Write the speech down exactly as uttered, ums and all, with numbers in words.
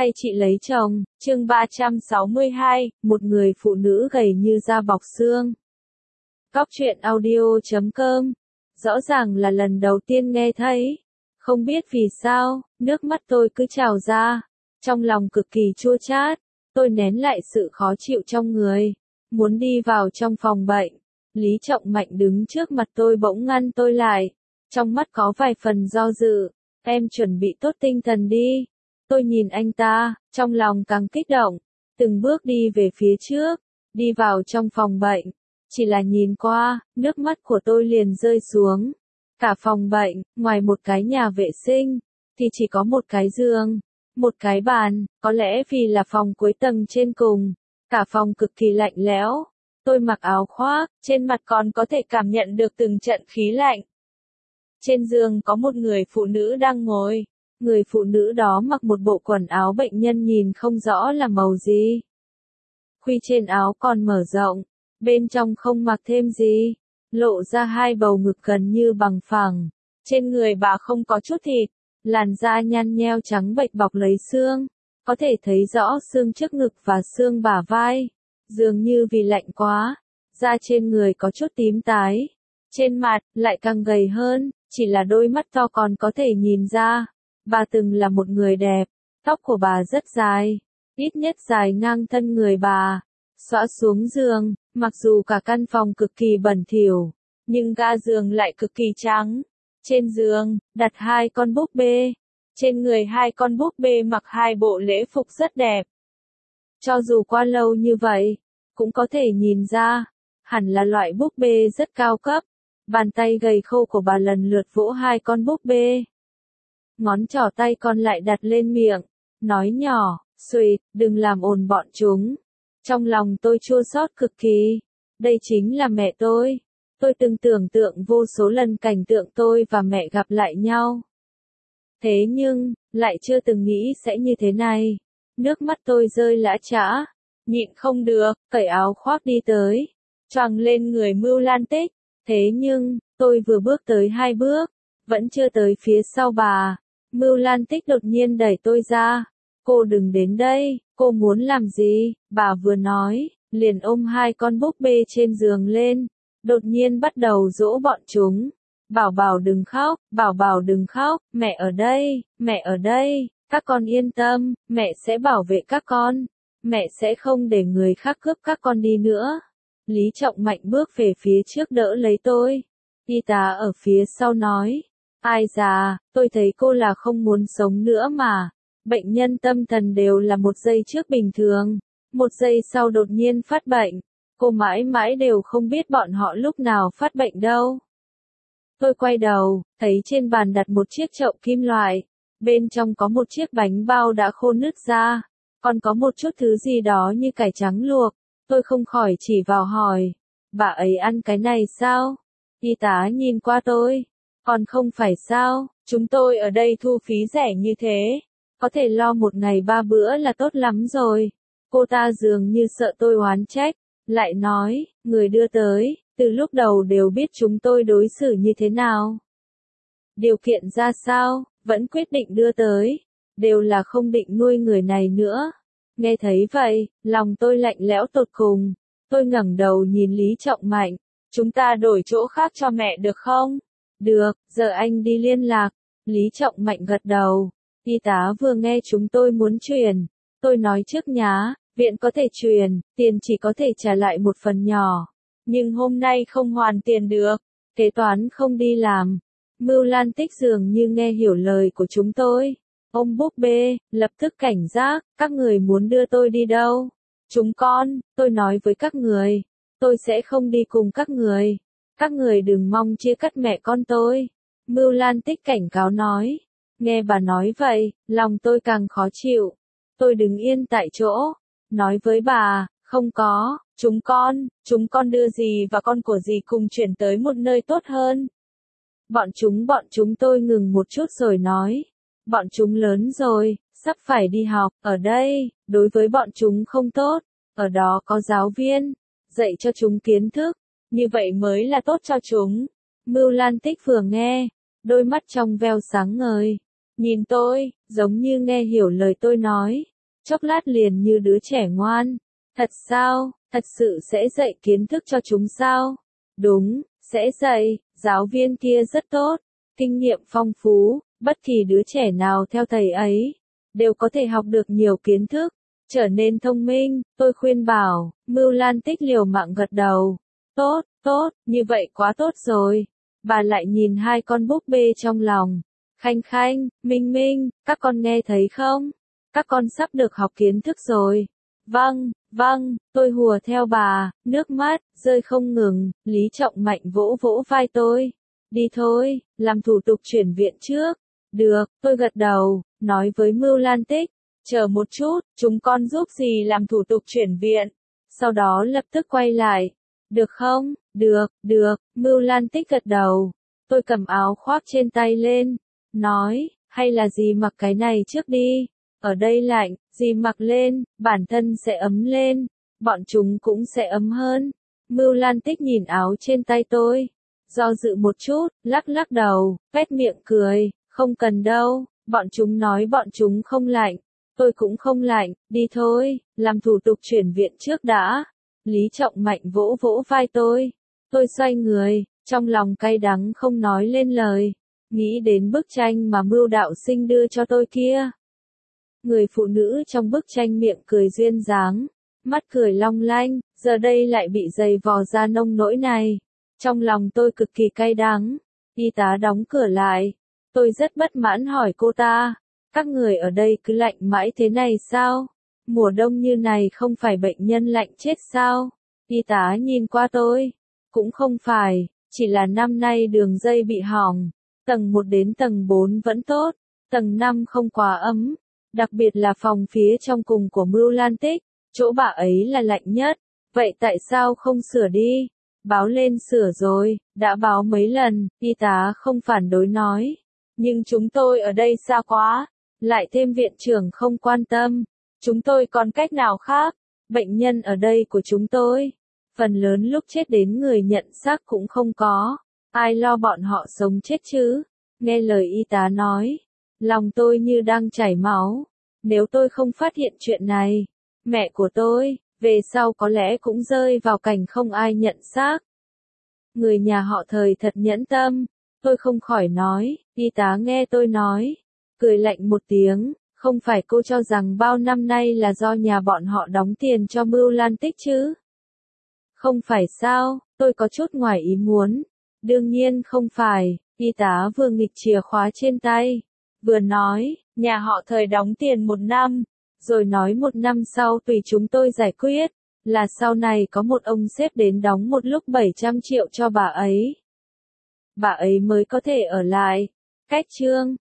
hay chị lấy chồng, chương ba trăm sáu mươi hai, một người phụ nữ gầy như da bọc xương. Góc truyện audio chấm com. Rõ ràng là lần đầu tiên nghe thấy. Không biết vì sao, nước mắt tôi cứ trào ra. Trong lòng cực kỳ chua chát. Tôi nén lại sự khó chịu trong người. Muốn đi vào trong phòng bệnh. Lý Trọng Mạnh đứng trước mặt tôi bỗng ngăn tôi lại. Trong mắt có vài phần do dự. Em chuẩn bị tốt tinh thần đi. Tôi nhìn anh ta, trong lòng càng kích động. Từng bước đi về phía trước. Đi vào trong phòng bệnh. Chỉ là nhìn qua, nước mắt của tôi liền rơi xuống. Cả phòng bệnh, ngoài một cái nhà vệ sinh, thì chỉ có một cái giường, một cái bàn, có lẽ vì là phòng cuối tầng trên cùng. Cả phòng cực kỳ lạnh lẽo. Tôi mặc áo khoác, trên mặt còn có thể cảm nhận được từng trận khí lạnh. Trên giường có một người phụ nữ đang ngồi. Người phụ nữ đó mặc một bộ quần áo bệnh nhân nhìn không rõ là màu gì. Khuy trên áo còn mở rộng. Bên trong không mặc thêm gì, lộ ra hai bầu ngực gần như bằng phẳng. Trên người bà không có chút thịt, làn da nhăn nheo trắng bệch bọc lấy xương, có thể thấy rõ xương trước ngực và xương bả vai. Dường như vì lạnh quá, da trên người có chút tím tái, trên mặt lại càng gầy hơn, chỉ là đôi mắt to còn có thể nhìn ra. Bà từng là một người đẹp, tóc của bà rất dài, ít nhất dài ngang thân người bà. Xõa xuống giường, mặc dù cả căn phòng cực kỳ bẩn thỉu, nhưng ga giường lại cực kỳ trắng. Trên giường, đặt hai con búp bê. Trên người hai con búp bê mặc hai bộ lễ phục rất đẹp. Cho dù qua lâu như vậy, cũng có thể nhìn ra, hẳn là loại búp bê rất cao cấp. Bàn tay gầy khô của bà lần lượt vỗ hai con búp bê. Ngón trỏ tay còn lại đặt lên miệng, nói nhỏ, "Sweet, đừng làm ồn bọn chúng." Trong lòng tôi chua xót cực kỳ. Đây chính là mẹ tôi. Tôi từng tưởng tượng vô số lần cảnh tượng tôi và mẹ gặp lại nhau. Thế nhưng, lại chưa từng nghĩ sẽ như thế này. Nước mắt tôi rơi lã chã. Nhịn không được, cởi áo khoác đi tới. Choàng lên người Mưu Lan Tích. Thế nhưng, tôi vừa bước tới hai bước. Vẫn chưa tới phía sau bà. Mưu Lan Tích đột nhiên đẩy tôi ra. "Cô đừng đến đây, cô muốn làm gì?" Bà vừa nói, liền ôm hai con búp bê trên giường lên, đột nhiên bắt đầu dỗ bọn chúng. "Bảo Bảo đừng khóc, Bảo Bảo đừng khóc, mẹ ở đây, mẹ ở đây, các con yên tâm, mẹ sẽ bảo vệ các con, mẹ sẽ không để người khác cướp các con đi nữa." Lý Trọng Mạnh bước về phía trước đỡ lấy tôi. Y tá ở phía sau nói, "Ai già, tôi thấy cô là không muốn sống nữa mà. Bệnh nhân tâm thần đều là một giây trước bình thường, một giây sau đột nhiên phát bệnh. Cô mãi mãi đều không biết bọn họ lúc nào phát bệnh đâu." Tôi quay đầu, thấy trên bàn đặt một chiếc chậu kim loại. Bên trong có một chiếc bánh bao đã khô nứt ra, còn có một chút thứ gì đó như cải trắng luộc. Tôi không khỏi chỉ vào hỏi, "Bà ấy ăn cái này sao?" Y tá nhìn qua tôi, "Còn không phải sao, chúng tôi ở đây thu phí rẻ như thế. Có thể lo một ngày ba bữa là tốt lắm rồi." Cô ta dường như sợ tôi oán trách, lại nói, "Người đưa tới, từ lúc đầu đều biết chúng tôi đối xử như thế nào. Điều kiện ra sao, vẫn quyết định đưa tới, đều là không định nuôi người này nữa." Nghe thấy vậy, lòng tôi lạnh lẽo tột cùng. Tôi ngẩng đầu nhìn Lý Trọng Mạnh, "Chúng ta đổi chỗ khác cho mẹ được không?" "Được, giờ anh đi liên lạc." Lý Trọng Mạnh gật đầu. Y tá vừa nghe chúng tôi muốn chuyển. Tôi nói trước nhá, viện có thể chuyển, tiền chỉ có thể trả lại một phần nhỏ. Nhưng hôm nay không hoàn tiền được, kế toán không đi làm. Mưu Lan Tích dường như nghe hiểu lời của chúng tôi. Ôm búp bê, lập tức cảnh giác, "Các người muốn đưa tôi đi đâu?" "Chúng con," tôi nói với các người. "Tôi sẽ không đi cùng các người. Các người đừng mong chia cắt mẹ con tôi." Mưu Lan Tích cảnh cáo nói. Nghe bà nói vậy, lòng tôi càng khó chịu. Tôi đứng yên tại chỗ, nói với bà, "Không có, chúng con, chúng con đưa dì và con của dì cùng chuyển tới một nơi tốt hơn." Bọn chúng bọn chúng tôi ngừng một chút rồi nói, "Bọn chúng lớn rồi, sắp phải đi học, ở đây, đối với bọn chúng không tốt, ở đó có giáo viên, dạy cho chúng kiến thức, như vậy mới là tốt cho chúng." Mưu Lan Tích vừa nghe, đôi mắt trong veo sáng ngời, nhìn tôi, giống như nghe hiểu lời tôi nói. chốc lát liền như đứa trẻ ngoan. Thật sao, thật sự sẽ dạy kiến thức cho chúng sao? Đúng, sẽ dạy, giáo viên kia rất tốt, kinh nghiệm phong phú, bất kỳ đứa trẻ nào theo thầy ấy, đều có thể học được nhiều kiến thức, trở nên thông minh, tôi khuyên bảo. Mưu Lan Tích liều mạng gật đầu. Tốt, tốt, như vậy quá tốt rồi. Bà lại nhìn hai con búp bê trong lòng. Khanh Khanh, Minh Minh, các con nghe thấy không? Các con sắp được học kiến thức rồi. Vâng, vâng, tôi hùa theo bà, nước mắt rơi không ngừng. Lý Trọng Mạnh vỗ vỗ vai tôi. Đi thôi, làm thủ tục chuyển viện trước. Được, tôi gật đầu, nói với Mưu Lan Tích. Chờ một chút, chúng con giúp dì làm thủ tục chuyển viện. Sau đó lập tức quay lại. Được không? Được, được, Mưu Lan Tích gật đầu. Tôi cầm áo khoác trên tay lên. Nói, hay là dì mặc cái này trước đi. Ở đây lạnh, dì mặc lên, bản thân sẽ ấm lên. Bọn chúng cũng sẽ ấm hơn. Mưu Lan Tích nhìn áo trên tay tôi. Do dự một chút, lắc lắc đầu, vét miệng cười. Không cần đâu, bọn chúng nói bọn chúng không lạnh. Tôi cũng không lạnh, đi thôi, làm thủ tục chuyển viện trước đã. Lý Trọng Mạnh vỗ vỗ vai tôi. Tôi xoay người, trong lòng cay đắng không nói lên lời. Nghĩ đến bức tranh mà Mưu đạo sinh đưa cho tôi kia. Người phụ nữ trong bức tranh miệng cười duyên dáng, mắt cười long lanh, giờ đây lại bị dày vò ra nông nỗi này. Trong lòng tôi cực kỳ cay đắng. Y tá đóng cửa lại. Tôi rất bất mãn hỏi cô ta. Các người ở đây cứ lạnh mãi thế này sao? Mùa đông như này không phải bệnh nhân lạnh chết sao? Y tá nhìn qua tôi. Cũng không phải, chỉ là năm nay đường dây bị hỏng. Tầng một đến tầng bốn vẫn tốt, tầng năm không quá ấm. Đặc biệt là phòng phía trong cùng của Mưu Lan Tích, chỗ bà ấy là lạnh nhất. Vậy tại sao không sửa đi? Báo lên sửa rồi, đã báo mấy lần, y tá không phản đối nói. Nhưng chúng tôi ở đây xa quá, lại thêm viện trưởng không quan tâm. Chúng tôi còn cách nào khác? Bệnh nhân ở đây của chúng tôi, phần lớn lúc chết đến người nhận xác cũng không có. Ai lo bọn họ sống chết chứ? Nghe lời y tá nói, lòng tôi như đang chảy máu. Nếu tôi không phát hiện chuyện này, mẹ của tôi, về sau có lẽ cũng rơi vào cảnh không ai nhận xác. Người nhà họ Thời thật nhẫn tâm. Tôi không khỏi nói, y tá nghe tôi nói, cười lạnh một tiếng, không phải cô cho rằng bao năm nay là do nhà bọn họ đóng tiền cho Mưu Lan Tích chứ? Không phải sao, tôi có chút ngoài ý muốn. Đương nhiên không phải, y tá vừa nghịch chìa khóa trên tay, vừa nói, nhà họ Thời đóng tiền một năm, rồi nói một năm sau tùy chúng tôi giải quyết, là sau này có một ông sếp đến đóng một lúc bảy trăm triệu cho bà ấy. Bà ấy mới có thể ở lại. Cách chương